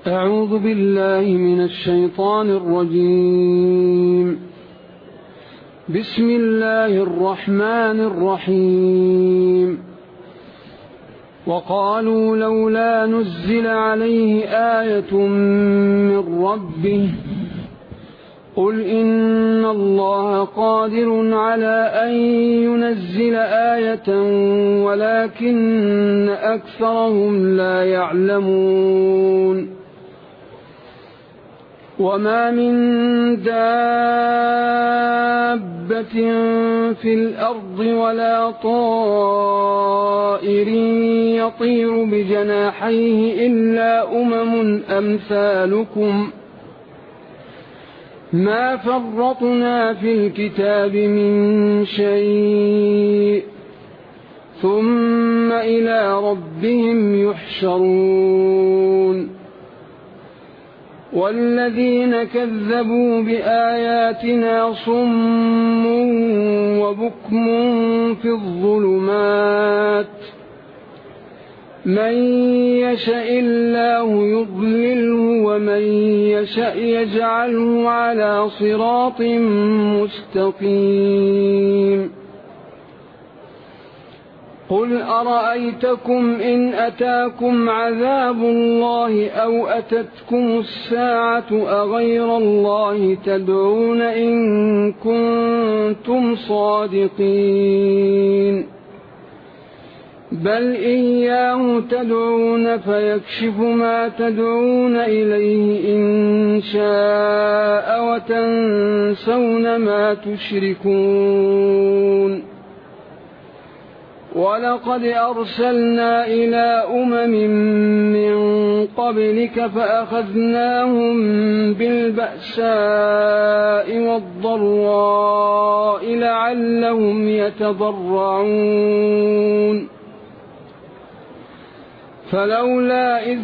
أعوذ بالله من الشيطان الرجيم. بسم الله الرحمن الرحيم. وقالوا لولا نزل عليه آية من ربه قل إن الله قادر على أن ينزل آية ولكن أكثرهم لا يعلمون. وما من دابة في الأرض ولا طائر يطير بجناحيه إلا أمم أمثالكم ما فرطنا في الكتاب من شيء ثم إلى ربهم يحشرون. والذين كذبوا بآياتنا صم وبكم في الظلمات من يشاء الله يضلله ومن يشاء يجعله على صراط مستقيم. قل أرأيتكم إن أتاكم عذاب الله أو أتتكم الساعة أغير الله تدعون إن كنتم صادقين بل إياه تدعون فيكشف ما تدعون إليه إن شاء وتنسون ما تشركون. ولقد أرسلنا إلى من قبلك فأخذناهم بالبأساء والضراء لعلهم يتضرعون. فلولا إذ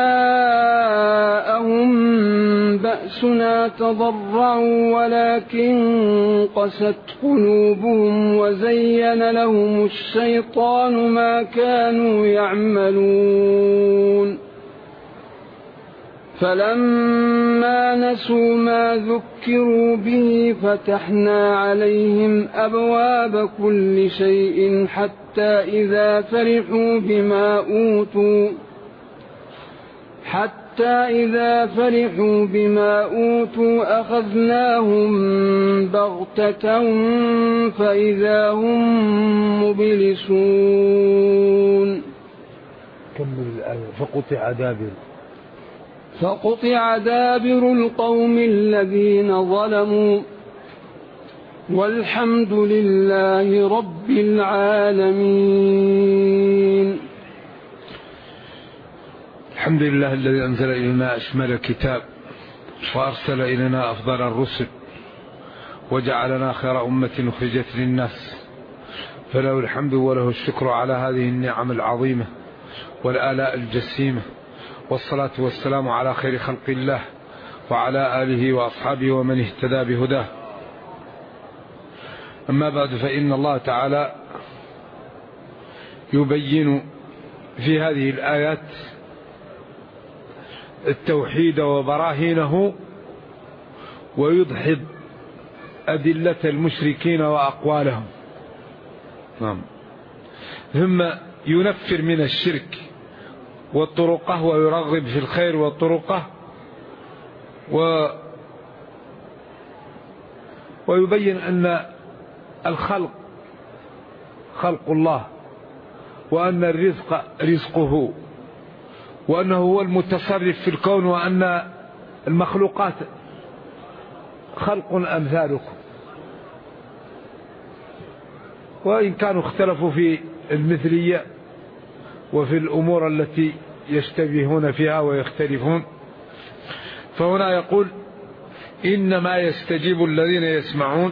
جاءهم بأسنا تضرعوا ولكن قست قلوبهم وزين لهم الشيطان ما كانوا يعملون. فلما نسوا ما ذكروا به فتحنا عليهم أبواب كل شيء حتى إذا فرحوا بما أوتوا أخذناهم بغتة فإذا هم مبلسون. كمل الآية. فقطع دابر القوم الذين ظلموا والحمد لله رب العالمين. الحمد لله الذي أنزل إلينا أشمل الكتاب وأرسل إلينا أفضل الرسل وجعلنا خير أمة أخرجت للناس، فله الحمد وله الشكر على هذه النعم العظيمة والآلاء الجسيمة، والصلاة والسلام على خير خلق الله وعلى آله وأصحابه ومن اهتدى بهداه. أما بعد، فإن الله تعالى يبين في هذه الآيات التوحيد وبراهينه ويدحض أدلة المشركين وأقوالهم، ثم ينفر من الشرك والطرقة ويرغب في الخير والطرقة، ويبين أن الخلق خلق الله، وأن الرزق رزقه، وأنه هو المتصرف في الكون، وأن المخلوقات خلق أمثالكم، وإن كانوا اختلفوا في المثلية وفي الأمور التي يشتبهون فيها ويختلفون. فهنا يقول إنما يستجيب الذين يسمعون.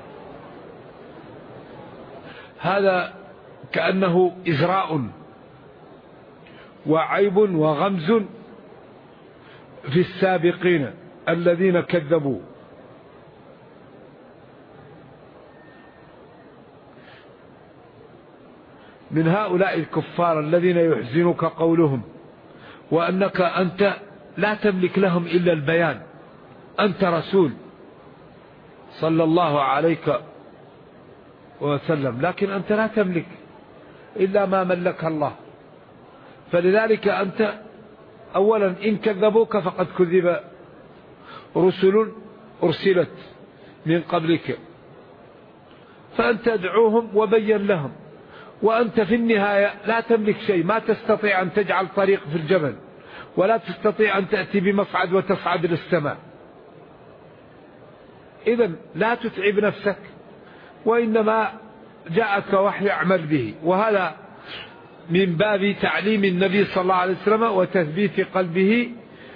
هذا كأنه إزراء وعيب وغمز في السابقين الذين كذبوا، من هؤلاء الكفار الذين يحزنك قولهم وأنك أنت لا تملك لهم إلا البيان. أنت رسول صلى الله عليك وسلم، لكن أنت لا تملك إلا ما ملك الله. فلذلك أنت أولا إن كذبوك فقد كذب رسل أرسلت من قبلك، فأنت ادعوهم وبين لهم. وأنت في النهاية لا تملك شيء، ما تستطيع أن تجعل طريق في الجبل، ولا تستطيع أن تأتي بمصعد وتصعد للسماء. إذن لا تتعب نفسك، وإنما جاءك وحي اعمل به. وهذا من باب تعليم النبي صلى الله عليه وسلم وتثبيت قلبه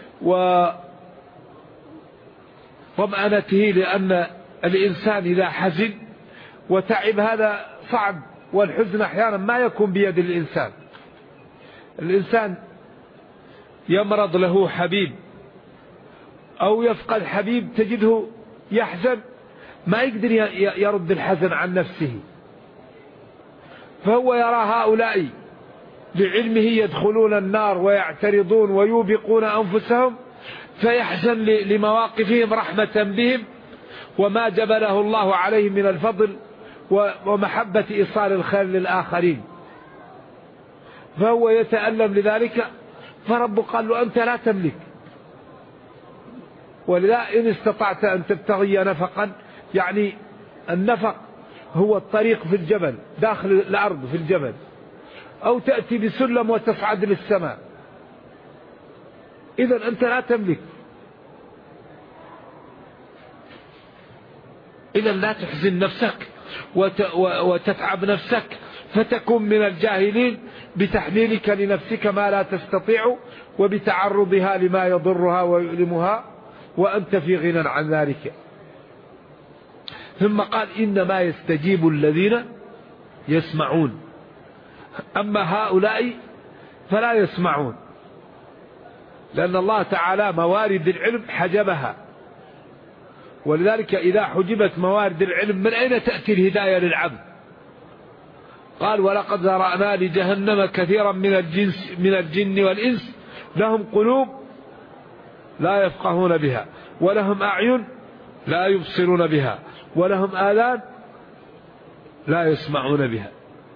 وطمأنته، لأن الإنسان إذا حزن وتعب هذا صعب، والحزن أحيانا ما يكون بيد الإنسان. الإنسان يمرض له حبيب أو يفقد حبيب تجده يحزن، ما يقدر يرد الحزن عن نفسه، فهو يرى هؤلاء لعلمه يدخلون النار ويعترضون ويوبقون أنفسهم، فيحزن لمواقفهم رحمة بهم وما جبله الله عليهم من الفضل ومحبة إيصال الخير للآخرين، فهو يتألم لذلك. فرب قال له أنت لا تملك. ولذا إن استطعت أن تبتغي نفقا، يعني النفق هو الطريق في الجبل داخل الأرض في الجبل، أو تأتي بسلم وتصعد للسماء. إذن أنت لا تملك. إذن لا تحزن نفسك وتتعب نفسك فتكون من الجاهلين بتحميلك لنفسك ما لا تستطيع، وبتعرضها لما يضرها ويؤلمها، وأنت في غنى عن ذلك. ثم قال إنما يستجيب الذين يسمعون، أما هؤلاء فلا يسمعون، لأن الله تعالى موارد العلم حجبها. ولذلك إذا حجبت موارد العلم من أين تأتي الهداية للعبد؟ قال ولقد ذرأنا لجهنم كثيرا من الجن والإنس لهم قلوب لا يفقهون بها، ولهم أعين لا يبصرون بها، ولهم آذان لا يسمعون بها.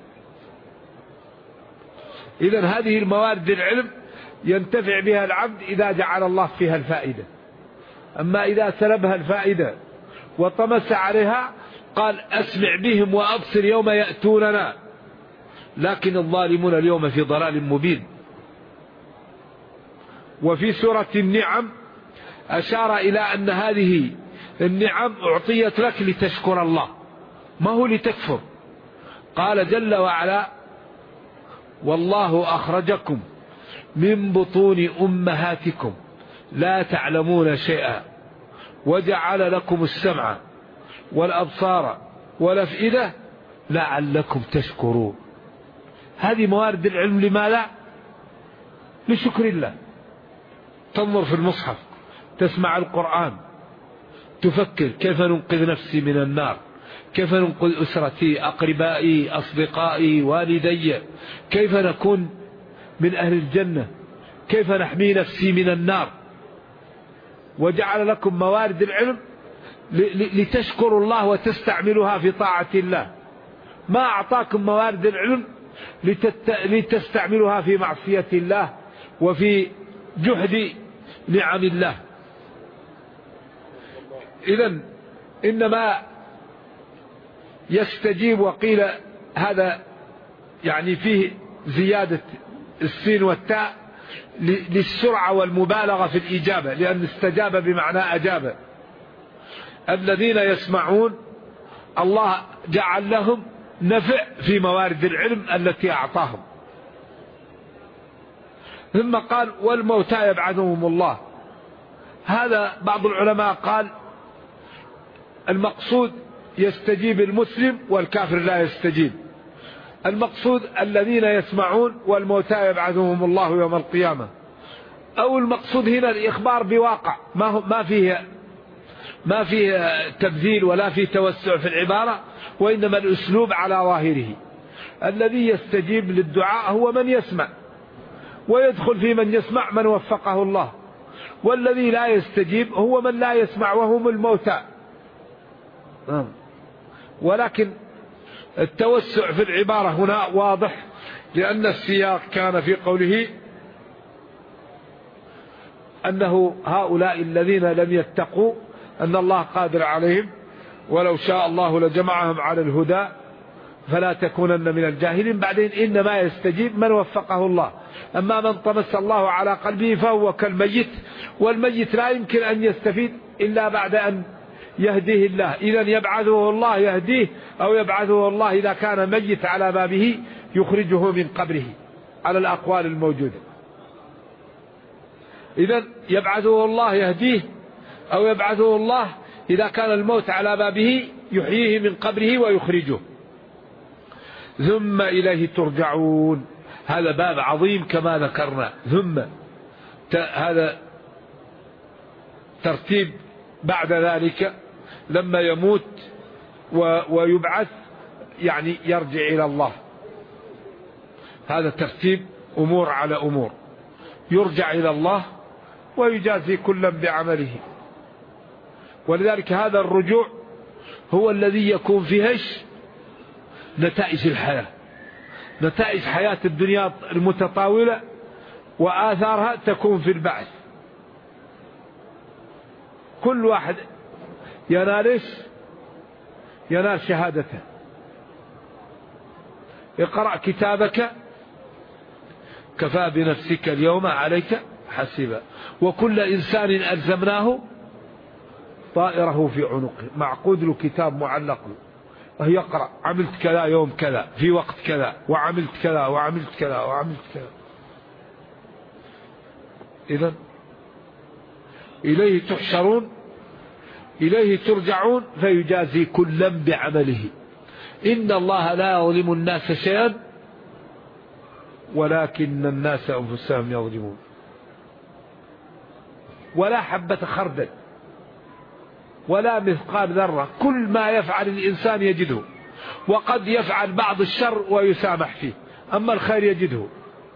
إذن هذه الموارد العلم ينتفع بها العبد إذا جعل الله فيها الفائدة. أما إذا سلبها الفائدة وطمس عليها قال أسمع بهم وأبصر يوم يأتوننا، لكن الظالمون اليوم في ضلال مبين. وفي سورة النعم أشار إلى أن هذه النعم أعطيت لك لتشكر الله، ما هو لتكفر. قال جل وعلا والله أخرجكم من بطون أمهاتكم لا تعلمون شيئا وجعل لكم السمع والأبصار والأفئدة لعلكم تشكرون. هذه موارد العلم لماذا؟ لشكر الله. تنظر في المصحف، تسمع القرآن، تفكر كيف ننقذ نفسي من النار، كيف ننقذ أسرتي، أقربائي، أصدقائي، والدي، كيف نكون من أهل الجنة، كيف نحمي نفسي من النار. وجعل لكم موارد العلم لتشكروا الله وتستعملوها في طاعة الله، ما أعطاكم موارد العلم لتستعملوها في معصية الله وفي جحد نعم الله. إذن إنما يستجيب، وقيل هذا يعني فيه زيادة السين والتاء للسرعة والمبالغة في الإجابة، لأن استجاب بمعنى أجاب. الذين يسمعون الله جعل لهم نفع في موارد العلم التي أعطاهم. ثم قال والموتى يبعثهم الله. هذا بعض العلماء قال المقصود يستجيب المسلم والكافر لا يستجيب. المقصود الذين يسمعون والموتى يبعثهم الله يوم القيامة، أو المقصود هنا الإخبار بواقع ما فيه تبذيل ولا فيه توسع في العبارة، وإنما الأسلوب على ظاهره. الذي يستجيب للدعاء هو من يسمع، ويدخل في من يسمع من وفقه الله، والذي لا يستجيب هو من لا يسمع وهم الموتى. ولكن التوسع في العبارة هنا واضح، لأن السياق كان في قوله أنه هؤلاء الذين لم يتقوا أن الله قادر عليهم ولو شاء الله لجمعهم على الهدى فلا تكونن من الجاهلين. بعدين إنما يستجيب من وفقه الله، أما من طمس الله على قلبه فهو كالميت، والميت لا يمكن أن يستفيد إلا بعد أن يهديه الله. إذا يبعثه الله يهديه، أو يبعثه الله إذا كان ميت على بابه يخرجه من قبره على الأقوال الموجودة. إذا يبعثه الله يهديه، أو يبعثه الله إذا كان الموت على بابه يحييه من قبره ويخرجه. ثم إليه ترجعون، هذا باب عظيم كما ذكرنا. ثم هذا ترتيب بعد ذلك لما يموت ويبعث يعني يرجع إلى الله. هذا ترتيب أمور على أمور، يرجع إلى الله ويجازي كلا بعمله. ولذلك هذا الرجوع هو الذي يكون فيه نتائج الحياة، نتائج حياة الدنيا المتطاولة وآثارها تكون في البعث. كل واحد ينال شهادته. اقرأ كتابك كفى بنفسك اليوم عليك حسيبا، وكل إنسان ألزمناه طائره في عنقه، معقود له كتاب معلق له، يقرأ عملت كذا يوم كذا في وقت كذا، وعملت كذا وعملت كذا وعملت كذا. إذن إليه تحشرون، إليه ترجعون فيجازي كلا بعمله. إن الله لا يظلم الناس شيئا ولكن الناس أنفسهم يظلمون. ولا حبة خردل ولا مثقال ذرة، كل ما يفعل الإنسان يجده، وقد يفعل بعض الشر ويسامح فيه، أما الخير يجده.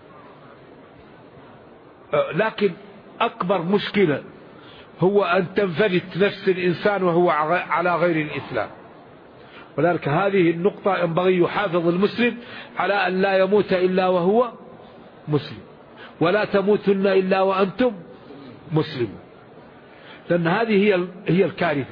لكن أكبر مشكلة هو أن تنفلت نفس الإنسان وهو على غير الإسلام. ولذلك هذه النقطة ينبغي يحافظ المسلم على أن لا يموت إلا وهو مسلم، ولا تموتن إلا وأنتم مسلمون، لأن هذه هي الكارثة.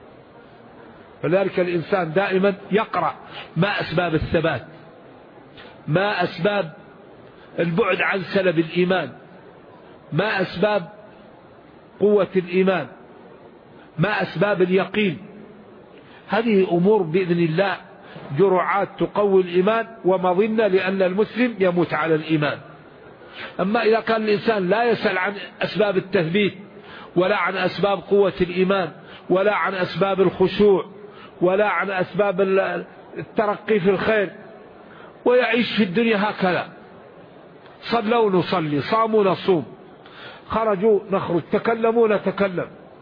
فلذلك الإنسان دائما يقرأ ما أسباب الثبات، ما أسباب البعد عن سلب الإيمان، ما أسباب قوة الإيمان، ما أسباب اليقين. هذه أمور بإذن الله جرعات تقوي الإيمان ومظنة لأن المسلم يموت على الإيمان. أما إذا كان الإنسان لا يسأل عن أسباب التثبيت، ولا عن أسباب قوة الإيمان، ولا عن أسباب الخشوع، ولا عن أسباب الترقي في الخير، ويعيش في الدنيا هكذا، صلوا نصلي، صاموا نصوم، خرجوا نخرج، تكلموا نتكلم.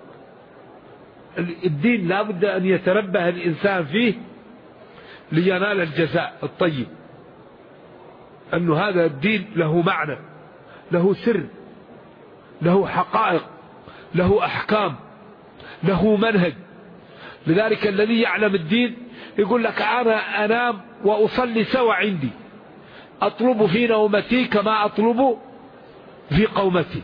الدين لا بد أن يتنبه الإنسان فيه لينال الجزاء الطيب، أن هذا الدين له معنى، له سر، له حقائق، له أحكام، له منهج. لذلك الذي يعلم الدين يقول لك أنا أنام وأصلي سوى عندي، أطلب في نومتي كما أطلب في قومتي،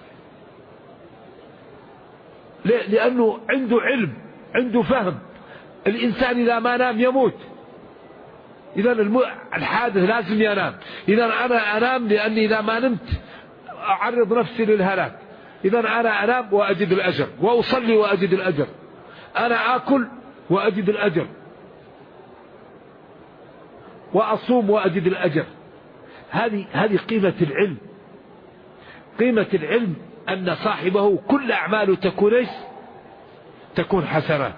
لأنه عنده علم، عنده فهم. الإنسان إذا ما نام يموت، إذا الحادث لازم ينام. إذا أنا أنام لأني إذا ما نمت أعرض نفسي للهلاك. إذا أنا أنام وأجد الأجر، وأصلي وأجد الأجر، أنا آكل وأجد الأجر، وأصوم وأجد الأجر. هذه قيمة العلم. قيمة العلم أن صاحبه كل أعماله تكون حسنة.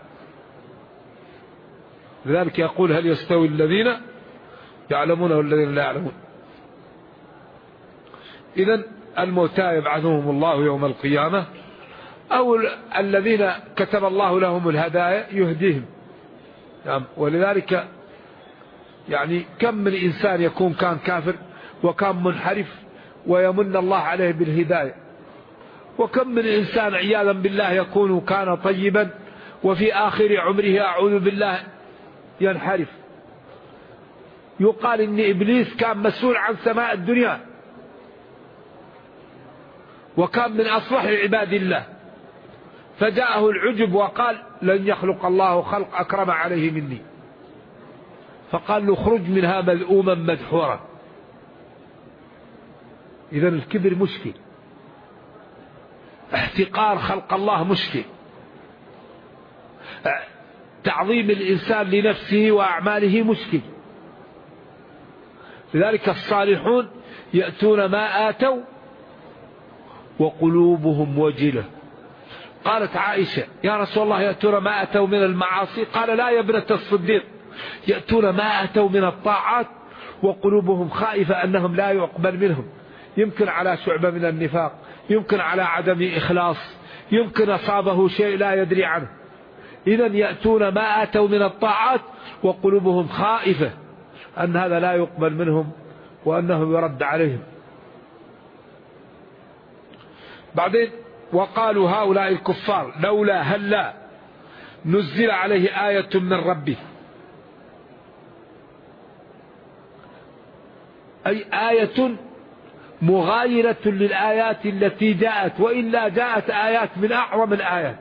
لذلك يقول هل يستوي الذين يعلمون والذين لا يعلمون. إذن الموتى يبعثهم الله يوم القيامة، أو الذين كتب الله لهم الهدايا يهديهم. ولذلك يعني كم من إنسان كان كافر وكان منحرف ويمن الله عليه بالهداية، وكم من إنسان عياذا بالله يكون كان طيبا وفي آخر عمره أعوذ بالله ينحرف. يقال إن إبليس كان مسؤول عن سماء الدنيا وكان من أصلح عباد الله، فجاءه العجب وقال لن يخلق الله خلق أكرم عليه مني، فقال له خرج منها مذءوما مدحورا. إذا الكبر مشكل، احتقار خلق الله مشكل، تعظيم الإنسان لنفسه وأعماله مشكل. لذلك الصالحون يأتون ما آتوا وقلوبهم وجلة. قالت عائشة يا رسول الله يأتون ما أتوا من المعاصي؟ قال لا يا ابنة الصديق، يأتون ما أتوا من الطاعات وقلوبهم خائفة أنهم لا يقبل منهم، يمكن على شعبة من النفاق، يمكن على عدم إخلاص، يمكن أصابه شيء لا يدري عنه. إذن يأتون ما أتوا من الطاعات وقلوبهم خائفة أن هذا لا يقبل منهم وأنه يرد عليهم. بعدين وقالوا هؤلاء الكفار لولا هلا نزل عليه آية من ربه، أي آية مغايرة للآيات التي جاءت، وإلا جاءت آيات من أعظم الآيات.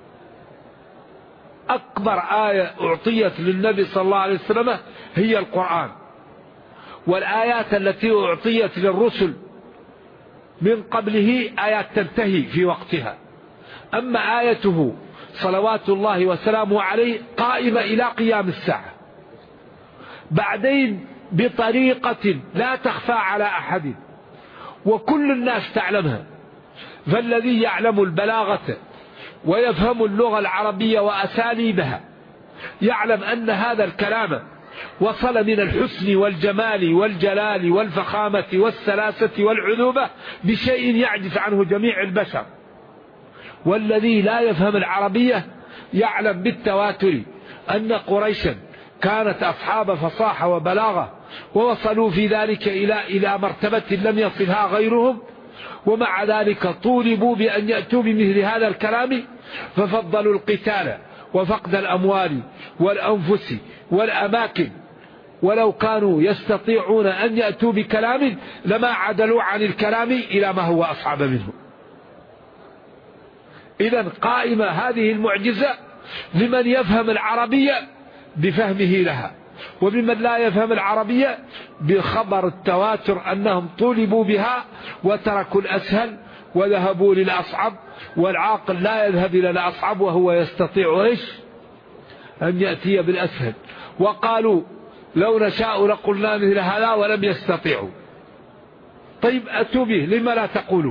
أكبر آية أعطيت للنبي صلى الله عليه وسلم هي القرآن، والآيات التي أعطيت للرسل من قبله آيات تنتهي في وقتها. أما آيته صلوات الله وسلامه عليه قائمة إلى قيام الساعة، بعدين بطريقة لا تخفى على أحد وكل الناس تعلمها. فالذي يعلم البلاغة ويفهم اللغة العربية وأساليبها يعلم أن هذا الكلام وصل من الحسن والجمال والجلال والفخامة والسلاسة والعذوبة بشيء يعجز عنه جميع البشر. والذي لا يفهم العربية يعلم بالتواتر أن قريشا كانت أصحاب فصاحة وبلاغة، ووصلوا في ذلك إلى مرتبة لم يصلها غيرهم، ومع ذلك طولبوا بأن يأتوا بمثل هذا الكلام، ففضلوا القتال وفقد الأموال والأنفس والأماكن، ولو كانوا يستطيعون أن يأتوا بكلام لما عدلوا عن الكلام إلى ما هو أصعب منه. إذن قائمة هذه المعجزة لمن يفهم العربية بفهمه لها، وبمن لا يفهم العربية بخبر التواتر أنهم طولبوا بها وتركوا الأسهل وذهبوا للأصعب، والعاقل لا يذهب إلى الأصعب وهو يستطيع إيش؟ أن يأتي بالأسهل. وقالوا لو نشاء لقلنا مثل هذا ولم يستطيعوا. طيب أتوا به لما لا تقولوا؟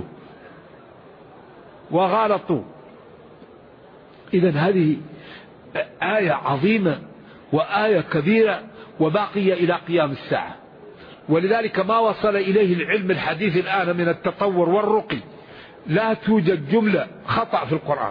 وغالطوا. إذن هذه آية عظيمة وآية كبيرة وباقية إلى قيام الساعة. ولذلك ما وصل إليه العلم الحديث الآن من التطور والرقي لا توجد جملة خطأ في القرآن،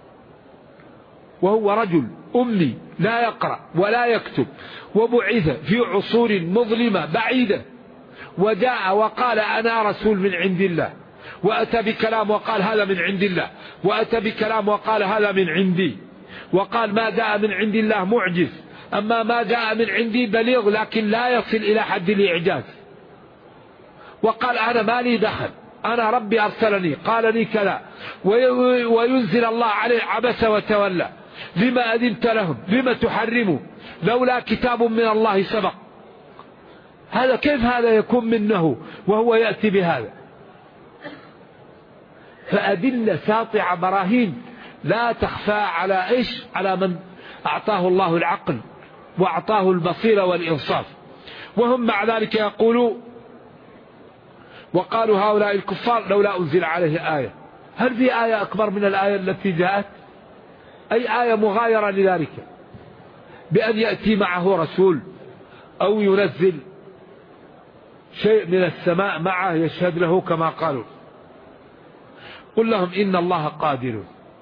وهو رجل أمي لا يقرأ ولا يكتب، وبعث في عصور مظلمة بعيدة، وجاء وقال أنا رسول من عند الله، وأتى بكلام وقال هذا من عند الله، وأتى بكلام وقال هذا من عندي، وقال ما جاء من عند الله معجز، أما ما جاء من عندي بليغ لكن لا يصل إلى حد الإعجاز. وقال أنا ما لي دخل، أنا ربي أرسلني قال لي كذا، وينزل الله عليه عبس وتولى لما أذنت لهم لما تحرموا لولا كتاب من الله سبق. هذا كيف هذا يكون منه وهو يأتي بهذا؟ فأدلة ساطعة براهين لا تخفى على إيش؟ على من أعطاه الله العقل وأعطاه البصيرة والإنصاف. وهم مع ذلك يقولوا وقالوا هؤلاء الكفار لولا أنزل عليه آية. هل في آية أكبر من الآية التي جاءت؟ أي آية مغايرة لذلك بأن يأتي معه رسول أو ينزل شيء من السماء معه يشهد له كما قالوا. قل لهم إن الله قادر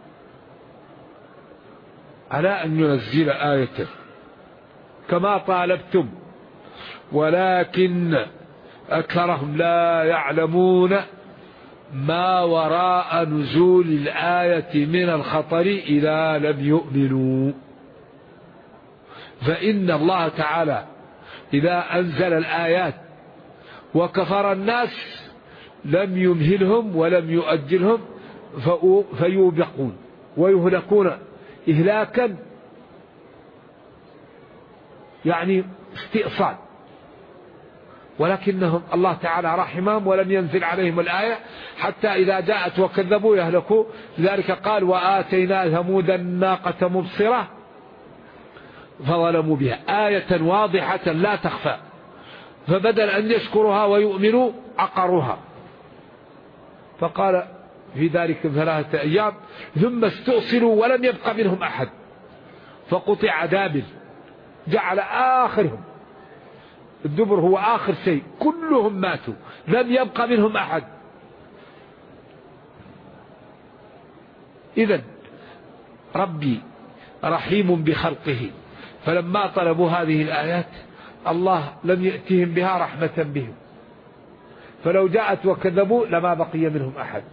على أن ينزل آية كما طالبتم ولكن أكثرهم لا يعلمون ما وراء نزول الآية من الخطر إذا لم يؤمنوا. فإن الله تعالى إذا أنزل الآيات وكفر الناس لم يمهلهم ولم يؤجلهم فيوبقون ويهلكون إهلاكا يعني استئصال، ولكنهم الله تعالى رحمهم ولم ينزل عليهم الآية حتى إذا جاءت وكذبوا يهلكوا. لذلك قال وآتينا ثمود الناقة مبصرة فظلموا بها، آية واضحة لا تخفى، فبدل أن يشكرها ويؤمنوا عقروها. فقال في ذلك 3 أيام ثم استؤصلوا ولم يبق منهم أحد، فقطع دابر، جعل آخرهم الدبر هو آخر شيء، كلهم ماتوا لم يبق منهم أحد. إذن ربي رحيم بخلقه، فلما طلبوا هذه الآيات الله لم يأتهم بها رحمة بهم، فلو جاءت وكذبوا لما بقي منهم أحد.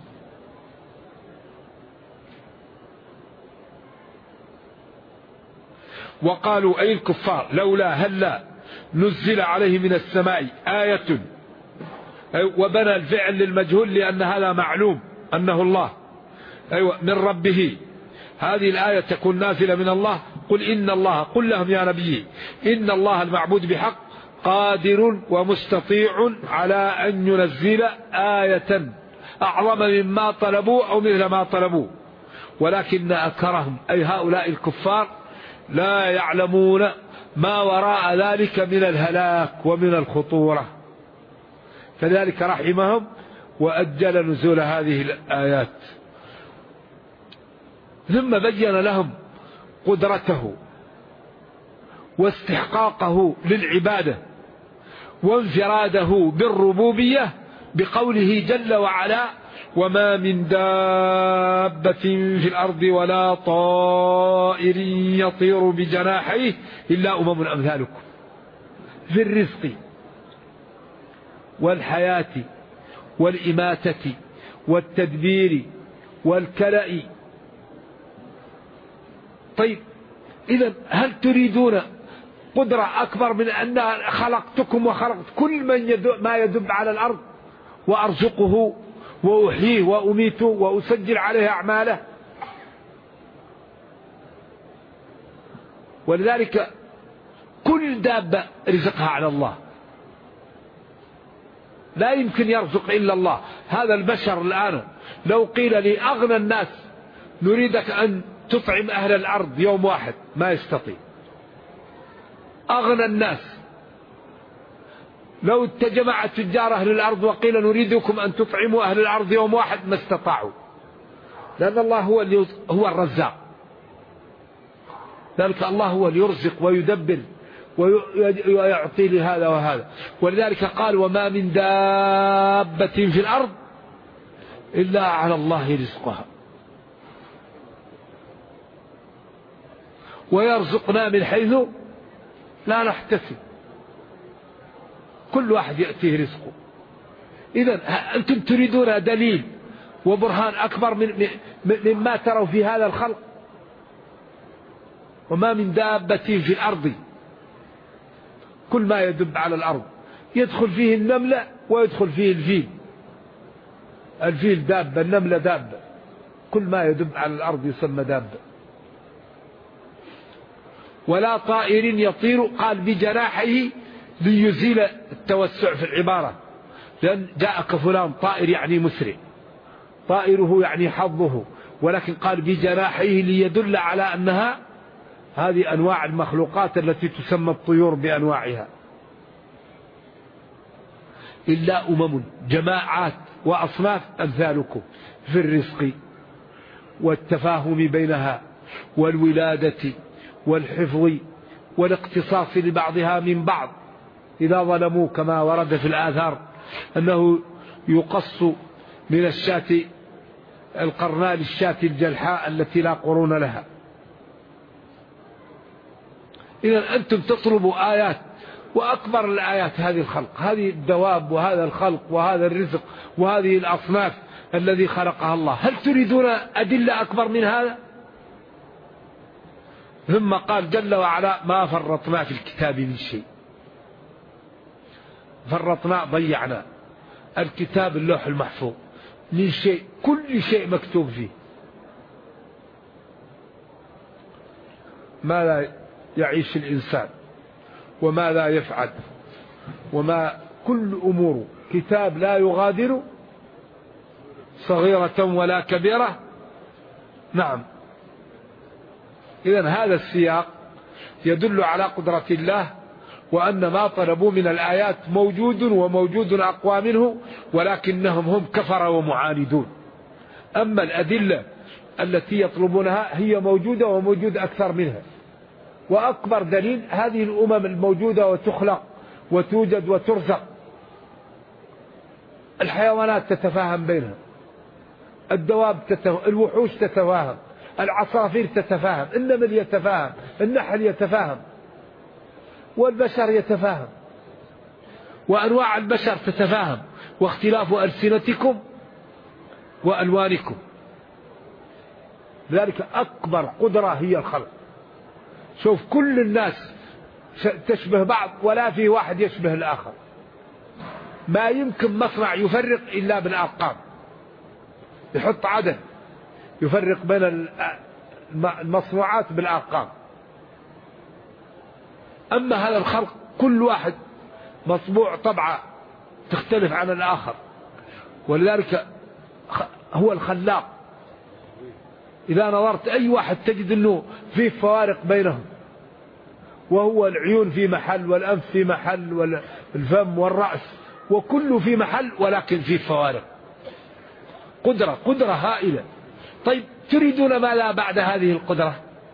وقالوا أي الكفار لولا هلا نزل عليه من السماء آية، وبنى الفعل للمجهول لأن هذا معلوم أنه الله، أيوة من ربه، هذه الآية تكون نازلة من الله. قل إن الله، قل لهم يا نبي إن الله المعبود بحق قادر ومستطيع على أن ينزل آية أعظم مما طلبوا أو مثل ما طلبوا، ولكن أكرهم أي هؤلاء الكفار لا يعلمون ما وراء ذلك من الهلاك ومن الخطورة، فذلك رحمهم وأجل نزول هذه الآيات. ثم بين لهم قدرته واستحقاقه للعبادة وانفراده بالربوبية بقوله جل وعلا وما من دابة في الأرض ولا طائر يطير بجناحيه إلا أمم أمثالكم، في الرزق والحياة والإماتة والتدبير والكلأ. طيب إذن هل تريدون قدرة أكبر من أن خلقتكم وخلقت كل ما يدب على الأرض وأرزقه وأحييه وأميته وأسجل عليه أعماله؟ ولذلك كل دابة رزقها على الله، لا يمكن يرزق إلا الله. هذا البشر الآن لو قيل لي أغنى الناس نريدك أن تطعم أهل الأرض يوم واحد ما يستطيع. أغنى الناس لو تجمع تجار أهل الأرض وقيل نريدكم أن تطعموا أهل الأرض يوم واحد ما استطاعوا، لأن الله هو الرزاق. ذلك الله هو اللي يرزق ويدبر ويعطي لهذا وهذا. ولذلك قال وما من دابة في الأرض إلا على الله رزقها ويرزقنا من حيث لا نحتسب، كل واحد يأتيه رزقه. إذن أنتم تريدون دليل وبرهان أكبر مما تروا في هذا الخلق؟ وما من دابة في الأرض، كل ما يدب على الأرض يدخل فيه النملة ويدخل فيه الفيل. الفيل دابة، النملة دابة، كل ما يدب على الأرض يسمى دابة. ولا طائر يطير، قال بجناحيه ليزيل التوسع في العبارة، لأن جاءك فلان طائر يعني مسرع، طائره يعني حظه، ولكن قال بجناحيه ليدل على أنها هذه أنواع المخلوقات التي تسمى الطيور بأنواعها. إلا أمم جماعات وأصناف أمثالكم في الرزق والتفاهم بينها والولادة والحفظ والاقتصاص لبعضها من بعض إذا ظلموا، كما ورد في الآثار أنه يقص من الشاة القرناء للشاة الجلحاء التي لا قرون لها. إذا أنتم تطلبوا آيات، وأكبر الآيات هذه الخلق، هذه الدواب وهذا الخلق وهذا الرزق وهذه الأصناف الذي خلقها الله. هل تريدون أدلة أكبر من هذا؟ ثم قال جل وعلا ما فرطنا في الكتاب من شيء. فرطنا ضيعنا الكتاب اللوح المحفوظ من شيء، كل شيء مكتوب فيه. ماذا يعيش الإنسان وماذا يفعل وما كل أموره كتاب لا يغادر صغيرة ولا كبيرة. نعم. إذن هذا السياق يدل على قدرة الله، وأن ما طلبوا من الآيات موجود وموجود أقوى منه، ولكنهم هم كفر ومعاندون. أما الأدلة التي يطلبونها هي موجودة وموجود أكثر منها. وأكبر دليل هذه الأمم الموجودة وتخلق وتوجد وترزق. الحيوانات تتفاهم بينها، الدواب الوحوش تتفاهم، العصافير تتفاهم، النمل يتفاهم، النحل يتفاهم، والبشر يتفاهم، وأنواع البشر تتفاهم، واختلاف ألسنتكم وألوانكم. لذلك أكبر قدرة هي الخلق. شوف كل الناس تشبه بعض ولا في واحد يشبه الآخر. ما يمكن مصنع يفرق إلا بالأرقام، يحط عدد يفرق بين المصنوعات بالأرقام. أما هذا الخلق كل واحد مطبوع طبعة تختلف عن الآخر، ولذلك هو الخلاق. إذا نظرت أي واحد تجد أنه فيه فوارق بينهم، وهو العيون في محل والأنف في محل والفم والرأس وكله في محل، ولكن فيه فوارق. قدرة هائلة. طيب تريدون ما لا بعد هذه القدرة؟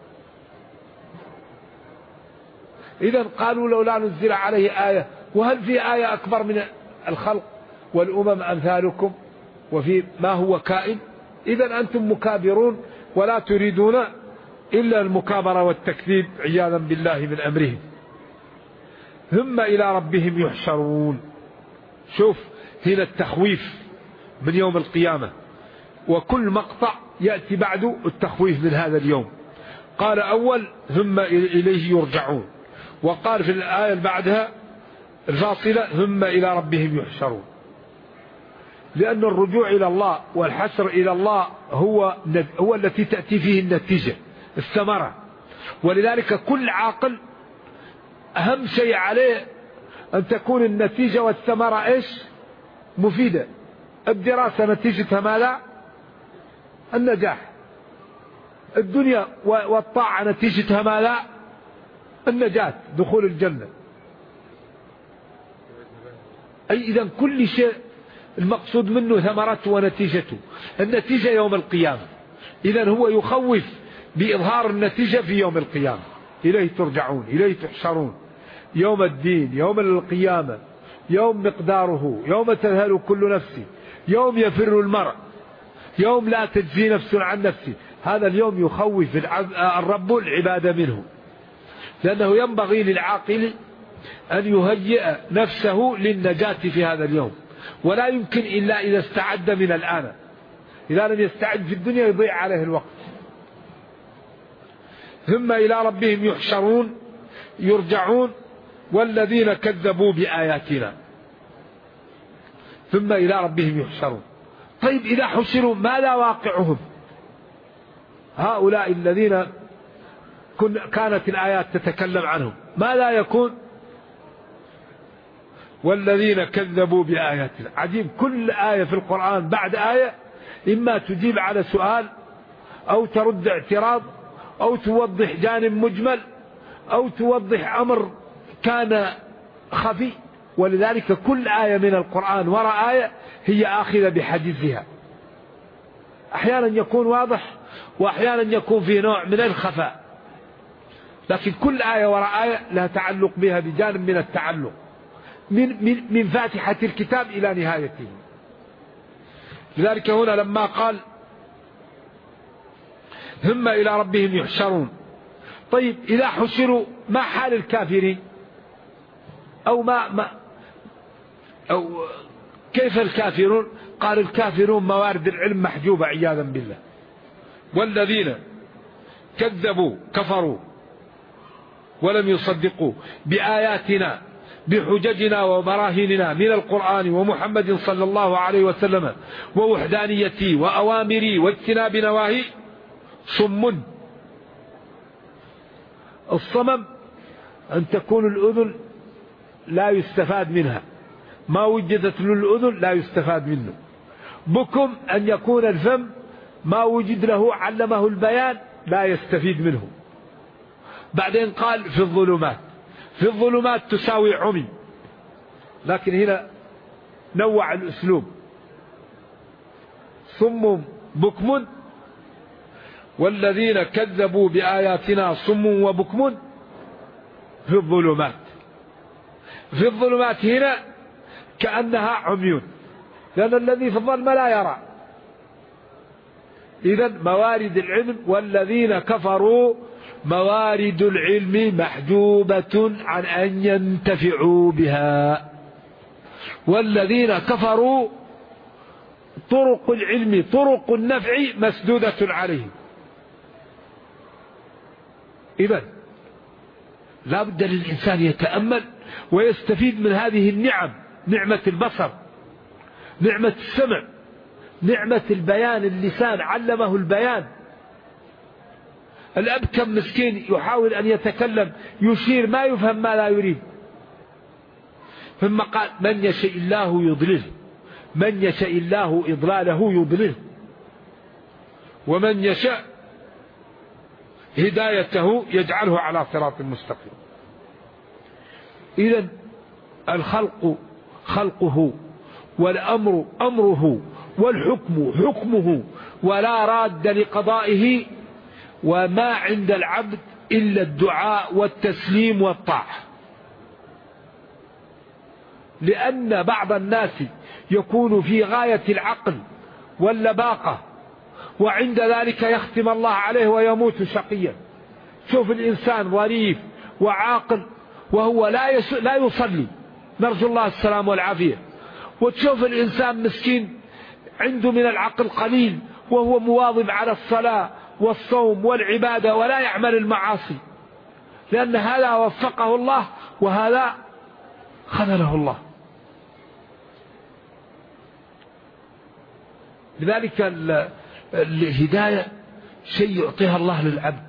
إذا قالوا لولا نزل عليه آية. وهل في آية أكبر من الخلق والأمم أمثالكم وفي ما هو كائن؟ إذا أنتم مكابرون ولا تريدون إلا المكابرة والتكذيب عياذا بالله من أمرهم. ثم إلى ربهم يحشرون. شوف هنا التخويف من يوم القيامة، وكل مقطع يأتي بعده التخويف من هذا اليوم. قال أول ثم إليه يرجعون، وقال في الآية بعدها الفاصلة ثم إلى ربهم يحشرون. لأن الرجوع إلى الله والحشر إلى الله هو التي تأتي فيه النتيجة الثمرة. ولذلك كل عاقل أهم شيء عليه أن تكون النتيجة والثمرة إيش؟ مفيدة. الدراسة نتيجتها ماذا؟ النجاح. الدنيا والطاعة نتيجتها ماذا؟ النجاة، دخول الجنة. أي إذن كل شيء المقصود منه ثمرته ونتيجته. النتيجة يوم القيامة. إذن هو يخوف بإظهار النتيجة في يوم القيامة. إليه ترجعون، إليه تحشرون. يوم الدين، يوم القيامة، يوم مقداره، يوم تذهل كل نفس، يوم يفر المرء، يوم لا تجزي نفس عن نفسه. هذا اليوم يخوف الرب العباد منه، لأنه ينبغي للعاقل أن يهيئ نفسه للنجاة في هذا اليوم، ولا يمكن إلا إذا استعد من الآن. إذا لم يستعد في الدنيا يضيع عليه الوقت. ثم إلى ربهم يحشرون يرجعون والذين كذبوا بآياتنا. ثم إلى ربهم يحشرون. طيب إذا حشروا ماذا واقعهم؟ هؤلاء الذين كانت الآيات تتكلم عنهم ماذا يكون؟ والذين كذبوا بآياتنا. عجيب، كل آية في القرآن بعد آية إما تجيب على سؤال أو ترد اعتراض أو توضح جانب مجمل أو توضح أمر كان خفي. ولذلك كل آية من القرآن وراء آية هي آخذة بحديثها. أحيانا يكون واضح وأحيانا يكون فيه نوع من الخفاء، لكن كل آية وراء آية لها تعلق بها بجانب من التعلق من فاتحة الكتاب إلى نهايته. لذلك هنا لما قال ثم إلى ربهم يحشرون. طيب إذا حشروا ما حال الكافرين؟ أو كيف الكافرون؟ قال الكافرون موارد العلم محجوبة عياذا بالله. والذين كذبوا كفروا ولم يصدقوا بآياتنا بحججنا وبراهيننا من القرآن ومحمد صلى الله عليه وسلم ووحدانيتي وأوامري واجتناب نواهي صم. الصمم أن تكون الأذن لا يستفاد منها، ما وجدت له الأذن لا يستفاد منه. بكم أن يكون الفم ما وجد له علمه البيان لا يستفيد منه. بعدين قال في الظلمات، في الظلمات تساوي عمي، لكن هنا نوع الأسلوب، صم بكم والذين كذبوا بآياتنا صم وبكم في الظلمات. في الظلمات هنا كأنها عميون، لأن الذي في الظلمة لا يرى. إذن موارد العلم، والذين كفروا موارد العلم محجوبة عن أن ينتفعوا بها. والذين كفروا طرق العلم طرق النفع مسدودة عليهم. إذن لا بد للإنسان يتأمل ويستفيد من هذه النعم، نعمة البصر، نعمة السمع، نعمة البيان، اللسان علمه البيان. الأب كم مسكين يحاول أن يتكلم يشير ما يفهم ما لا يريد. ثم قال من يشاء الله يضلله، من يشاء الله إضلاله يضلله، ومن يشاء هدايته يجعله على صراط مستقيم. إذن الخلق خلقه، والأمر أمره، والحكم حكمه، ولا راد لقضائه، وما عند العبد إلا الدعاء والتسليم والطاعة. لأن بعض الناس يكون في غاية العقل واللباقة، وعند ذلك يختم الله عليه ويموت شقيا. شوف الإنسان ظريف وعاقل وهو لا يصلي، نرجو الله السلام والعافية، وتشوف الإنسان مسكين عنده من العقل قليل وهو مواظب على الصلاة والصوم والعبادة ولا يعمل المعاصي، لأن هذا وفقه الله وهذا خذله الله. لذلك الهداية شيء يعطيها الله للعبد.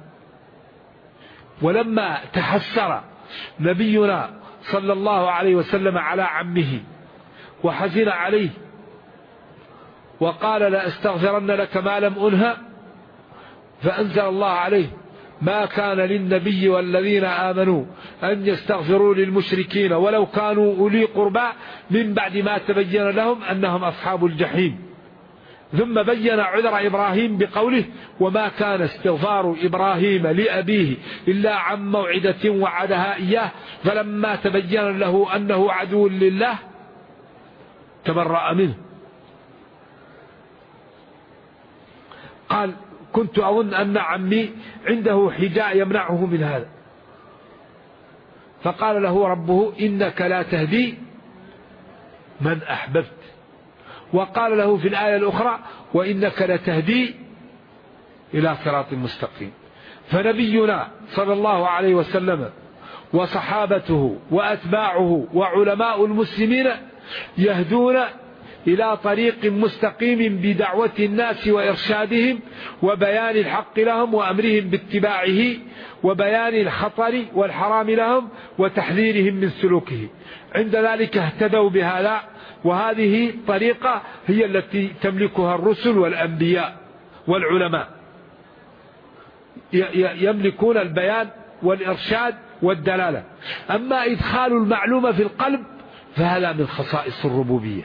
ولما تحسر نبينا صلى الله عليه وسلم على عمه وحزن عليه وقال لأستغفرن لك ما لم أنهى، فأنزل الله عليه ما كان للنبي والذين آمنوا أن يستغفروا للمشركين ولو كانوا أولي قربى من بعد ما تبين لهم أنهم أصحاب الجحيم. ثم بين عذر إبراهيم بقوله وما كان استغفار إبراهيم لأبيه إلا عن موعدة وعدها إياه فلما تبين له أنه عدو لله تبرأ منه. قال كنت أظن أن عمي عنده حجاء يمنعه من هذا، فقال له ربه إنك لا تهدي من أحببت، وقال له في الآية الأخرى وإنك لتهدي إلى صراط مستقيم. فنبينا صلى الله عليه وسلم وصحابته وأتباعه وعلماء المسلمين يهدون إلى طريق مستقيم بدعوة الناس وإرشادهم وبيان الحق لهم وأمرهم باتباعه وبيان الخطر والحرام لهم وتحذيرهم من سلوكه. عند ذلك اهتدوا بهذا، وهذه طريقة هي التي تملكها الرسل والأنبياء والعلماء، يملكون البيان والإرشاد والدلالة. أما إدخال المعلومة في القلب فهذا من خصائص الربوبية.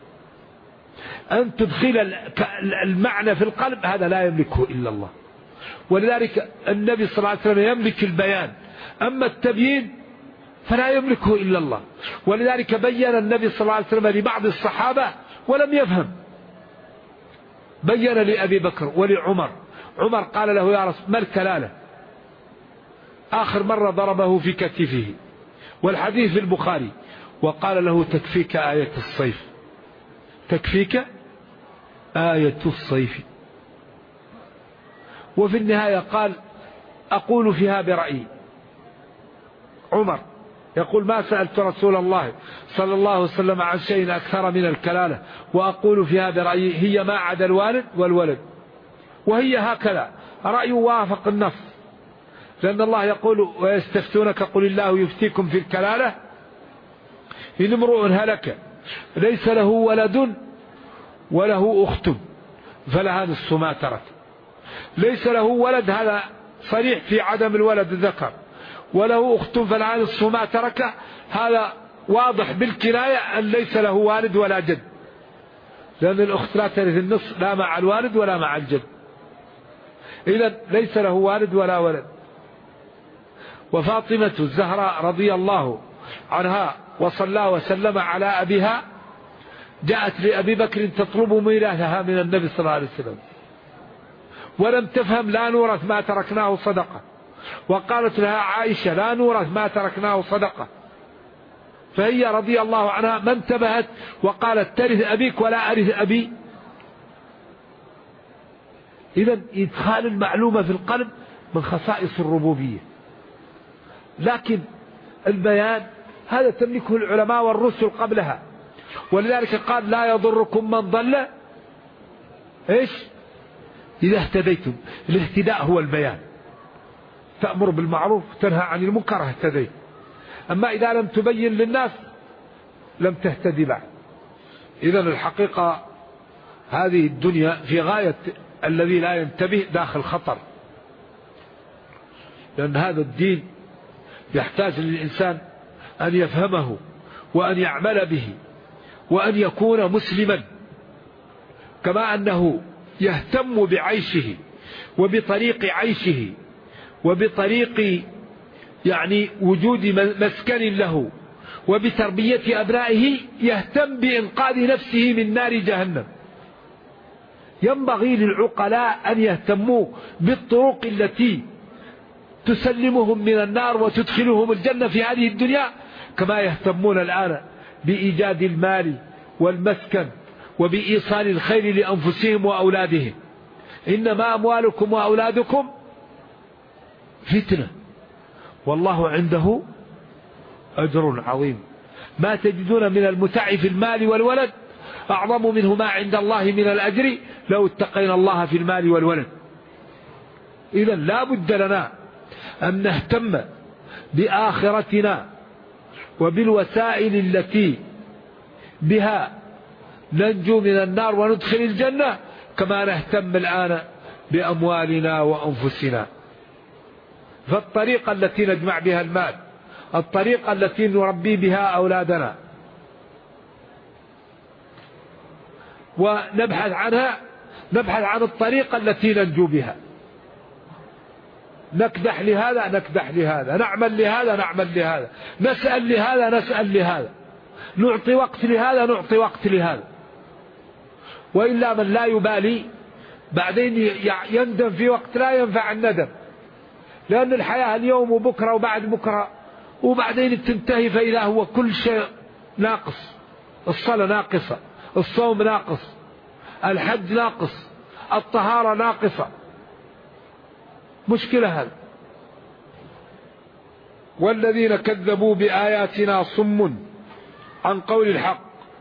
أن تدخل المعنى في القلب هذا لا يملكه إلا الله، ولذلك النبي صلى الله عليه وسلم يملك البيان، أما التبيين فلا يملكه إلا الله. ولذلك بين النبي صلى الله عليه وسلم لبعض الصحابة ولم يفهم، بين لأبي بكر ولعمر. عمر قال له يا رسول ما الكلالة، آخر مرة ضربه في كتفه، والحديث في البخاري، وقال له تكفيك آية الصيف، تكفيك آية الصيف. وفي النهاية قال أقول فيها برأيي. عمر يقول ما سألت رسول الله صلى الله عليه وسلم عن شيء أكثر من الكلالة وأقول فيها برأيي، هي ما عدا الوالد والولد، وهي هكذا رأي وافق النص، لأن الله يقول ويستفتونك قل الله يفتيكم في الكلالة إن امرؤ هلك ليس له ولد وله أخت فلها نصف ما ترك. ليس له ولد هذا صريح في عدم الولد الذكر، وله أخت فلها نصف ما ترك هذا واضح بالكناية أن ليس له والد ولا جد، لأن الأخت لا ترث النصف لا مع الوالد ولا مع الجد. إذن ليس له والد ولا ولد. وفاطمة الزهراء رضي الله عنها وصلى وسلم على أبيها جاءت لأبي بكر تطلب ميراثها من النبي صلى الله عليه وسلم، ولم تفهم لا نورث ما تركناه صدقة، وقالت لها عائشة لا نورث ما تركناه صدقة، فهي رضي الله عنها ما انتبهت وقالت ترث أبيك ولا أرث أبي. إذن إدخال المعلومة في القلب من خصائص الربوبية، لكن البيان هذا تملكه العلماء والرسل قبلها، ولذلك قال لا يضركم من ضل إيش إذا اهتديتم. الاهتداء هو البيان، تأمر بالمعروف تنهى عن المنكر اهتديت، أما إذا لم تبين للناس لم تهتدي بعد. إذن الحقيقة هذه الدنيا في غاية الذي لا ينتبه داخل خطر، لأن هذا الدين يحتاج للإنسان أن يفهمه وأن يعمل به وأن يكون مسلما، كما أنه يهتم بعيشه وبطريق عيشه وبطريق يعني وجود مسكن له وبتربية أبنائه، يهتم بإنقاذ نفسه من نار جهنم. ينبغي للعقلاء أن يهتموا بالطرق التي تسلمهم من النار وتدخلهم الجنة في هذه الدنيا، كما يهتمون الآن بإيجاد المال والمسكن وبإيصال الخير لأنفسهم وأولادهم. إنما أموالكم وأولادكم فتنة والله عنده أجر عظيم. ما تجدون من المتع في المال والولد أعظم منه ما عند الله من الأجر لو اتقينا الله في المال والولد. إذن لا بد لنا أن نهتم بآخرتنا وبالوسائل التي بها ننجو من النار وندخل الجنة، كما نهتم الآن بأموالنا وأنفسنا. فالطريقة التي نجمع بها المال، الطريقة التي نربي بها أولادنا ونبحث عنها، نبحث عن الطريقة التي ننجو بها. نكدح لهذا نكدح لهذا، نعمل لهذا نعمل لهذا، نسأل لهذا نسأل لهذا، نعطي وقت لهذا نعطي وقت لهذا. وإلا من لا يبالي بعدين يندم في وقت لا ينفع الندم، لأن الحياة اليوم وبكرة وبعد بكرة، وبعدين تنتهي فإذا هو كل شيء ناقص. الصلاة ناقصة، الصوم ناقص، الحج ناقص، الطهارة ناقصة. مشكلة هذا. والذين كذبوا بآياتنا صم عن قول الحق،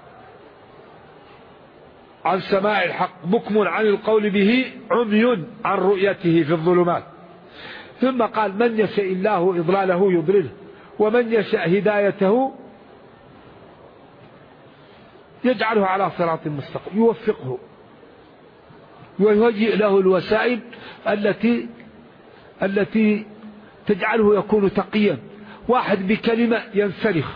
عن سماع الحق، بكم عن القول به، عمي عن رؤيته في الظلمات. ثم قال من يشاء الله إضلاله يضلله، ومن يشاء هدايته يجعله على صراط مستقيم، يوفقه ويهيئ له الوسائل التي تجعله يكون تقيا. واحد بكلمة ينسلخ،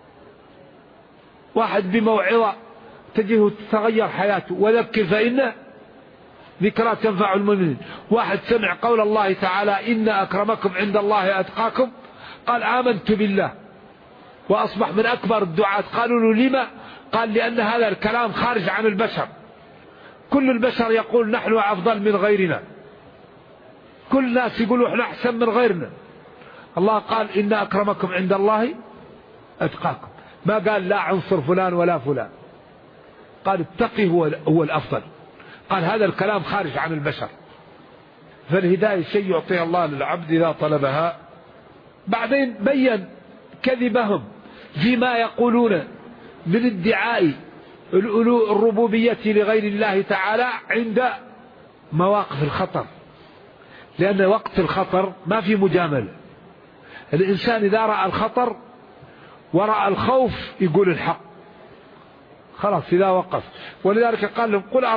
واحد بموعظة تجده تتغير حياته، وذكر فإن ذكرى تنفع المؤمنين. واحد سمع قول الله تعالى إن أكرمكم عند الله أتقاكم، قال آمنت بالله، وأصبح من أكبر الدعاة. قالوا له لما؟ قال لأن هذا الكلام خارج عن البشر، كل البشر يقول نحن أفضل من غيرنا، كل الناس يقولوا احنا أحسن من غيرنا. الله قال إن أكرمكم عند الله أتقاكم، ما قال لا عنصر فلان ولا فلان، قال التقي هو الأفضل. قال هذا الكلام خارج عن البشر. فالهداية شيء يعطيها الله للعبد إذا طلبها. بعدين بين كذبهم فيما يقولون من ادعاء الربوبية لغير الله تعالى عند مواقف الخطر، لأن وقت الخطر ما في مجاملة. الإنسان إذا رأى الخطر ورأى الخوف يقول الحق، خلاص إذا وقف. ولذلك قال لهم قل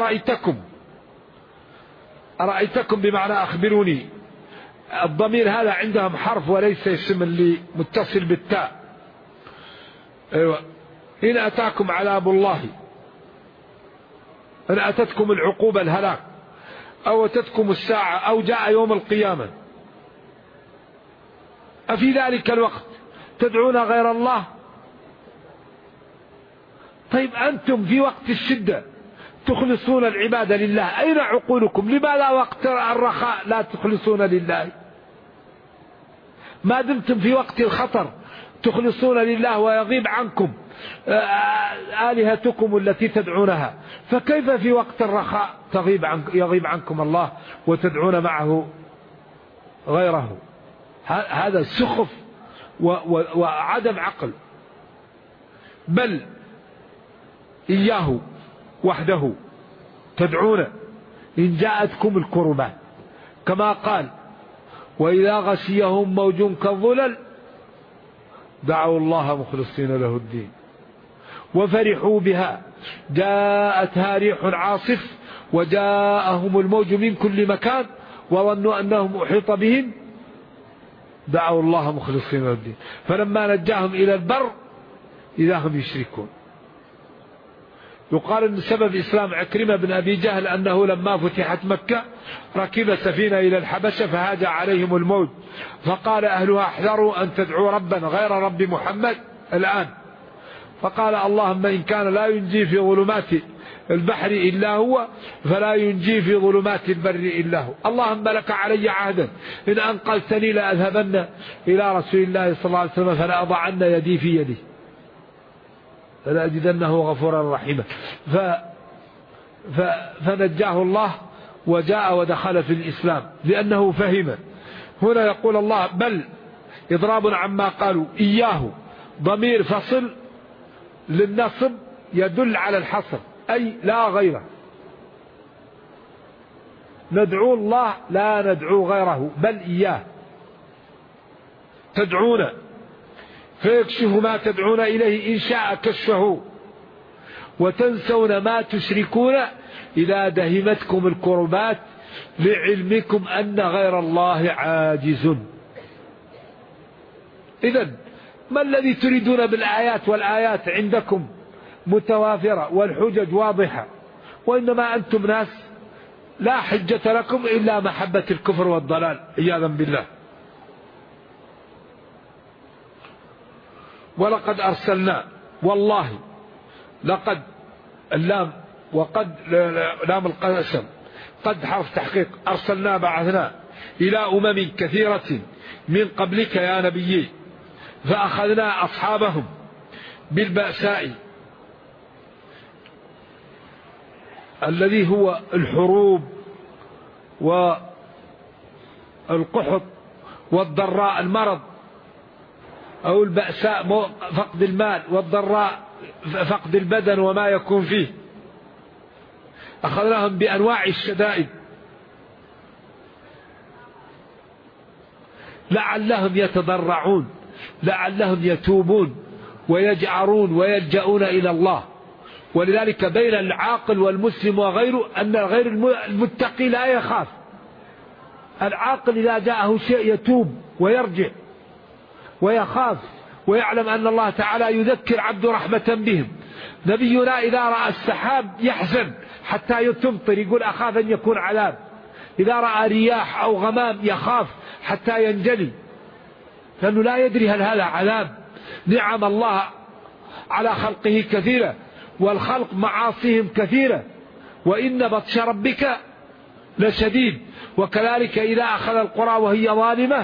أرأيتكم بمعنى أخبروني. الضمير هذا عندهم حرف وليس اسم اللي متصل بالتاء. أيوة. إن أتاكم عذاب الله، إن أتتكم العقوبة الهلاك، أو أتتكم الساعة، أو جاء يوم القيامة، أفي ذلك الوقت تدعون غير الله؟ طيب أنتم في وقت الشدة تخلصون العبادة لله، أين عقولكم؟ لماذا وقت الرخاء لا تخلصون لله؟ ما دمتم في وقت الخطر تخلصون لله ويغيب عنكم آلهتكم التي تدعونها، فكيف في وقت الرخاء يغيب عنكم الله وتدعون معه غيره؟ هذا سخف وعدم عقل. بل إياه وحده تدعون إن جاءتكم الكربات، كما قال وإذا غشيهم موج كالظلل دعوا الله مخلصين له الدين وفرحوا بها جاءتها ريح عاصف وجاءهم الموج من كل مكان وظنوا أنهم أحيط بهم دعوا الله مخلصين له الدين فلما نجاهم إلى البر إذا هم يشركون. يقال أن سبب إسلام عكرمة بن أبي جهل أنه لما فتحت مكة ركب سفينة إلى الحبشة فهاج عليهم الموج، فقال أهلها احذروا أن تدعوا ربا غير رب محمد الآن، فقال اللهم إن كان لا ينجي في ظلمات البحر إلا هو فلا ينجي في ظلمات البر إلا هو، اللهم لك علي عهدا إن أنقذتني لأذهبن إلى رسول الله صلى الله عليه وسلم فلأضعن يدي في يده فلأجدنه غفورا رحيما. فنجاه الله وجاء ودخل في الإسلام لأنه فهم. هنا يقول الله بل إضراب عما قالوا إياه ضمير فصل للنصب يدل على الحصر أي لا غيره، ندعو الله لا ندعو غيره بل إياه تدعون فيكشف ما تدعون إليه إن شاء كشفه وتنسون ما تشركون إذا دهمتكم الكربات لعلمكم أن غير الله عاجز. إذن ما الذي تريدون بالآيات؟ والآيات عندكم متوافرة والحجج واضحة، وإنما أنتم ناس لا حجة لكم إلا محبة الكفر والضلال عياذا بالله. ولقد أرسلنا والله لقد اللام وقد لام القسم قد حرف تحقيق أرسلنا بعثنا إلى أمم كثيرة من قبلك يا نبي فأخذنا أصحابهم بالبأساء الذي هو الحروب والقحط والضراء المرض أو البأساء فقد المال والضراء فقد البدن وما يكون فيه، أخذناهم بأنواع الشدائد لعلهم يتضرعون لعلهم يتوبون ويجعرون ويلجؤون إلى الله. ولذلك بين العاقل والمسلم وغيره أن غير المتقي لا يخاف، العاقل إذا جاءه شيء يتوب ويرجع ويخاف ويعلم أن الله تعالى يذكر عبد رحمة بهم. نبينا إذا رأى السحاب يحزن حتى تمطر يقول أخاف أن يكون عذاب، إذا رأى رياح أو غمام يخاف حتى ينجلي لأنه لا يدري هل هذا عذاب. نعم الله على خلقه كثيرة والخلق معاصيهم كثيرة وإن بطش ربك لشديد، وكذلك إذا أخذ القرى وهي ظالمة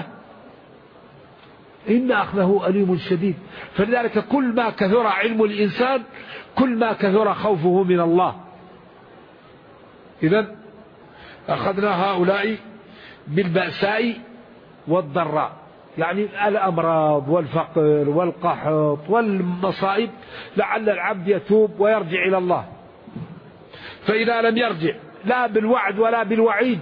إن أخذه أليم شديد. فلذلك كل ما كثر علم الإنسان كل ما كثر خوفه من الله. إذن أخذنا هؤلاء بالبأساء والضراء، يعني الأمراض والفقر والقحط والمصائب، لعل العبد يتوب ويرجع إلى الله. فإذا لم يرجع لا بالوعد ولا بالوعيد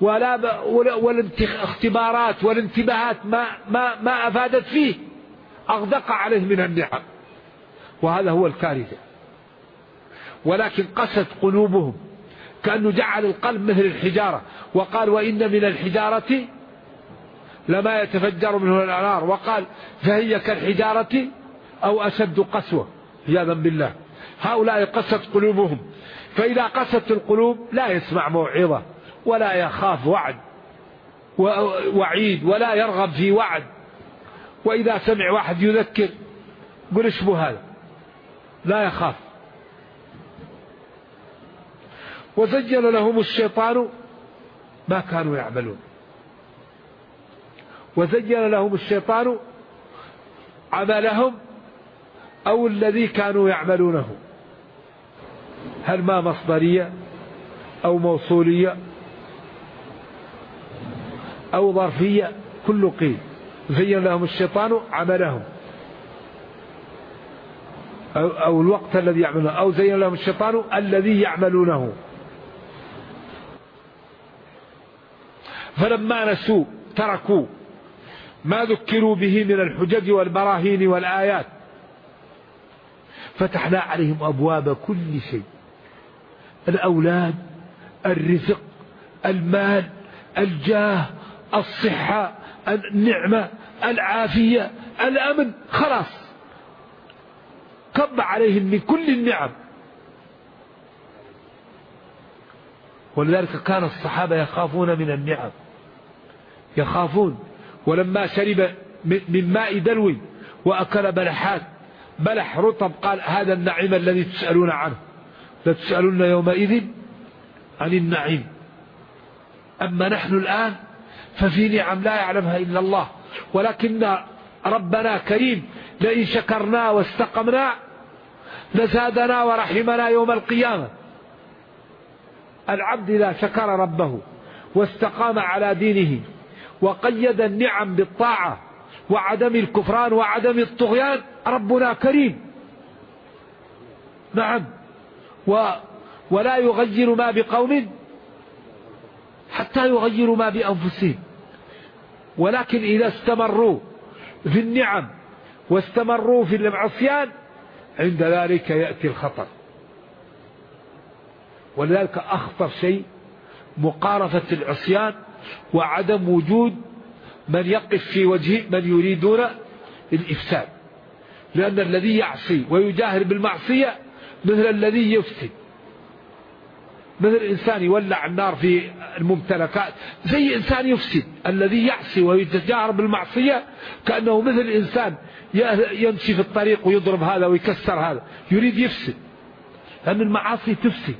والاختبارات والانتباهات ما أفادت فيه، أغدق عليه من النعم، وهذا هو الكارثة. ولكن قست قلوبهم، كأنه جعل القلب مثل الحجارة، وقال وإن من الحجارة لما يتفجر منه الأنهار، وقال فهي كالحجارة أو أشد قسوة عياذا بالله. هؤلاء قست قلوبهم، فإذا قست القلوب لا يسمع موعظة ولا يخاف وعيد ولا يرغب في وعد، وإذا سمع واحد يذكر قل اشبه هذا، لا يخاف. وزين لهم الشيطان ما كانوا يعملون، وزين لهم الشيطان عملهم أو الذي كانوا يعملونه. هل ما مصدرية أو موصولية أو ظرفية؟ كل قيل. زين لهم الشيطان عملهم أو الوقت الذي يعملونه، أو زين لهم الشيطان الذي يعملونه. فلما نسوا تركوا ما ذكروا به من الحجج والبراهين والآيات، فتحنا عليهم أبواب كل شيء: الأولاد، الرزق، المال، الجاه، الصحة، النعمة، العافية، الأمن. خلاص كب عليهم من كل النعم. ولذلك كان الصحابة يخافون من النعم، يخافون. ولما شرب من ماء دلو وأكل بلح رطب قال هذا النعيم الذي تسألون عنه، لتسألون يومئذ عن النعيم. أما نحن الآن ففي نعم لا يعلمها إلا الله، ولكن ربنا كريم، لئن شكرنا واستقمنا لزادنا ورحمنا يوم القيامة. العبد إذا شكر ربه واستقام على دينه وقيد النعم بالطاعة وعدم الكفران وعدم الطغيان، ربنا كريم. نعم. ولا يغير ما بقوم حتى يغيروا ما بأنفسهم. ولكن إذا استمروا في النعم واستمروا في العصيان عند ذلك يأتي الخطر. ولذلك أخطر شيء مقارفة العصيان وعدم وجود من يقف في وجه من يريدون الإفساد، لأن الذي يعصي ويجاهر بالمعصية مثل الذي يفسد، مثل إنسان يولع النار في الممتلكات، زي إنسان يفسد. الذي يعصي ويتجاهر بالمعصية كأنه مثل إنسان يمشي في الطريق ويضرب هذا ويكسر هذا، يريد يفسد، لأن المعاصي تفسد.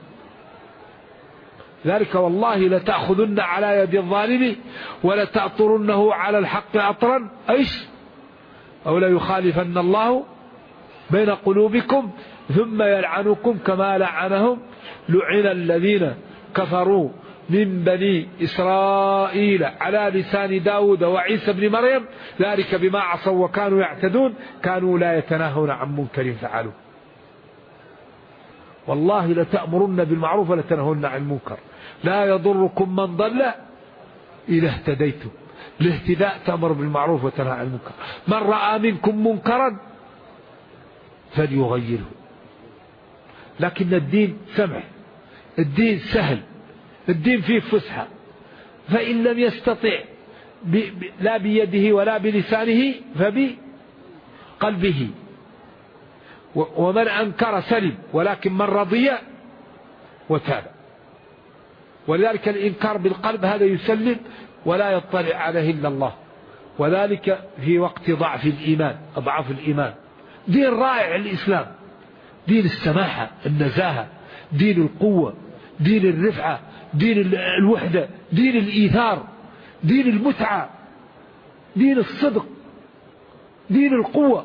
ذلك والله لتأخذن على يد الظالم ولتأطرنه على الحق أطرا أيش أو لا يخالفن الله بين قلوبكم ثم يلعنكم كما لعنهم. لعن الذين كفروا من بني إسرائيل على لسان داود وعيسى بن مريم ذلك بما عصوا وكانوا يعتدون كانوا لا يتناهون عن منكر فعلوا. والله لتأمرن بالمعروف ولتنهون عن المنكر. لا يضركم من ضل إذا اهتديتم. الاهتداء تأمر بالمعروف وتنهى عن المنكر. من رأى منكم منكرا فليغيره. لكن الدين سمح، الدين سهل، الدين فيه فسحة. فإن لم يستطع لا بيده ولا بلسانه فبقلبه. ومن أنكر سلم، ولكن من رضي وتاب. ولذلك الإنكار بالقلب هذا يسلم ولا يطلع عليه إلا الله، وذلك في وقت ضعف الإيمان، أضعف الإيمان. دين رائع الإسلام، دين السماحة، النزاهة، دين القوة، دين الرفعة، دين الوحدة، دين الإيثار، دين المتعة، دين الصدق، دين القوة.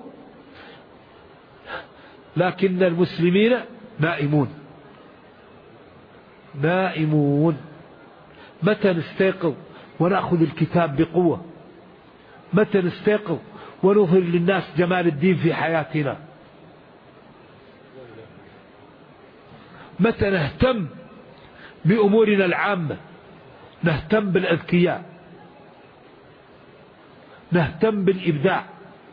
لكن المسلمين نائمون. نائمون. متى نستيقظ ونأخذ الكتاب بقوة؟ متى نستيقظ ونظهر للناس جمال الدين في حياتنا؟ متى نهتم بأمورنا العامة؟ نهتم بالأذكياء، نهتم بالإبداع،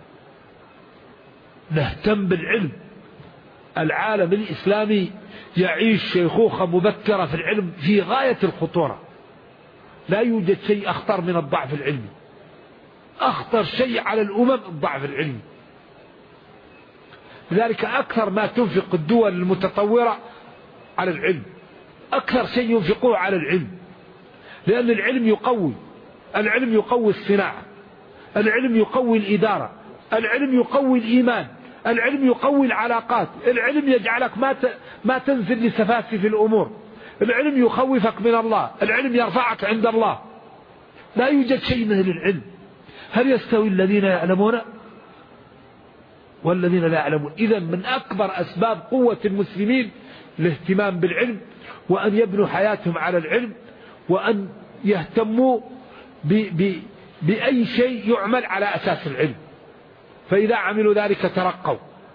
نهتم بالعلم. العالم الإسلامي يعيش شيخوخة مبكرة في العلم في غاية الخطورة. لا يوجد شيء أخطر من الضعف العلمي. أخطر شيء على الأمم الضعف العلمي. لذلك أكثر ما تنفق الدول المتطورة على العلم، أكثر شيء ينفقوه على العلم، لأن العلم يقوي، العلم يقوي الصناعة، العلم يقوي الإدارة، العلم يقوي الإيمان، العلم يقوي العلاقات، العلم يجعلك ما تنزل لسفاسف الأمور، العلم يخوفك من الله، العلم يرفعك عند الله. لا يوجد شيء مثل العلم. هل يستوي الذين يعلمون والذين لا يعلمون؟ إذن من أكبر أسباب قوة المسلمين الاهتمام بالعلم، وأن يبنوا حياتهم على العلم، وأن يهتموا بأي شيء يعمل على أساس العلم، فإذا عملوا ذلك ترقوا.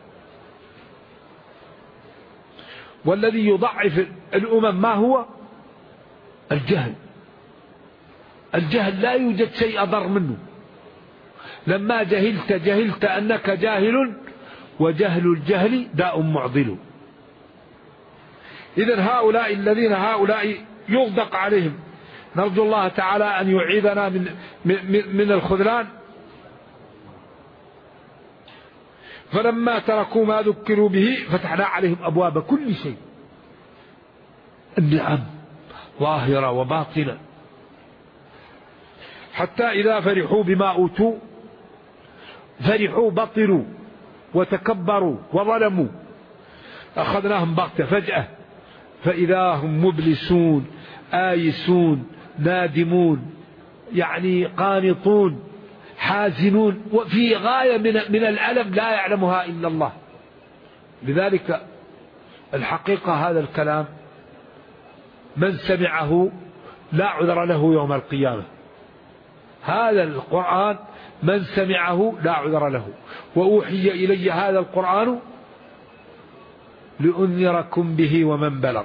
والذي يضعف الأمم ما هو؟ الجهل. الجهل لا يوجد شيء أضر منه. لما جهلت أنك جاهل، وجهل الجهل داء معضل. إذن هؤلاء الذين يغدق عليهم، نرجو الله تعالى أن يعيذنا من الخذلان. فلما تركوا ما ذكروا به فتحنا عليهم أبواب كل شيء، النعم ظاهرة وباطنة، حتى إذا فرحوا بما أوتوا فرحوا بطروا وتكبروا وظلموا أخذناهم بغتة فجأة فإذا هم مبلسون آيسون نادمون، يعني قانطون حازنون، وفي غاية من الألم لا يعلمها إلا الله. لذلك الحقيقة هذا الكلام من سمعه لا عذر له يوم القيامة. هذا القرآن من سمعه لا عذر له. وأوحي إلي هذا القرآن لأنذركم به ومن بلغ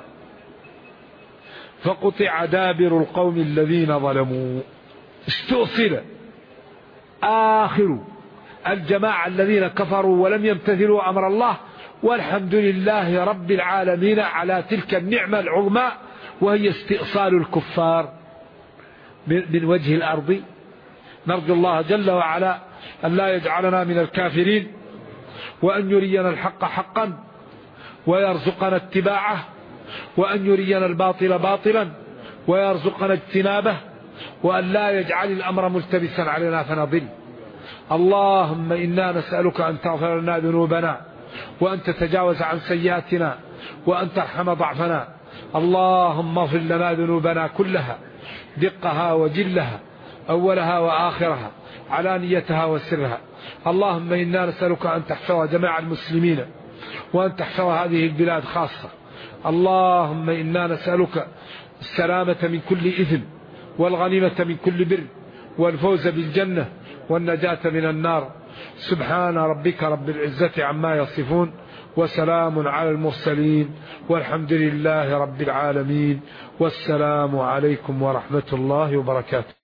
فقطع دابر القوم الذين ظلموا. استؤصل آخر الجماعة الذين كفروا ولم يمتثلوا أمر الله، والحمد لله رب العالمين على تلك النعمة العظمى، وهي استئصال الكفار من وجه الأرض. نرجو الله جل وعلا أن لا يجعلنا من الكافرين، وأن يرينا الحق حقا ويرزقنا اتباعه، وأن يرينا الباطل باطلا ويرزقنا اجتنابه، وأن لا يجعل الأمر ملتبسا علينا فنضل. اللهم إنا نسألك أن تغفر لنا ذنوبنا، وأن تتجاوز عن سيئاتنا، وأن ترحم ضعفنا. اللهم اغفر لنا ذنوبنا كلها، دقها وجلها، أولها وآخرها، علانيتها وسرها. اللهم إنا نسألك أن تحفظ جميع المسلمين، وأن تحفظ هذه البلاد خاصة. اللهم إنا نسألك السلامة من كل إثم، والغنيمة من كل بر، والفوز بالجنة، والنجاة من النار. سبحان ربك رب العزة عما يصفون، وسلام على المرسلين، والحمد لله رب العالمين، والسلام عليكم ورحمة الله وبركاته.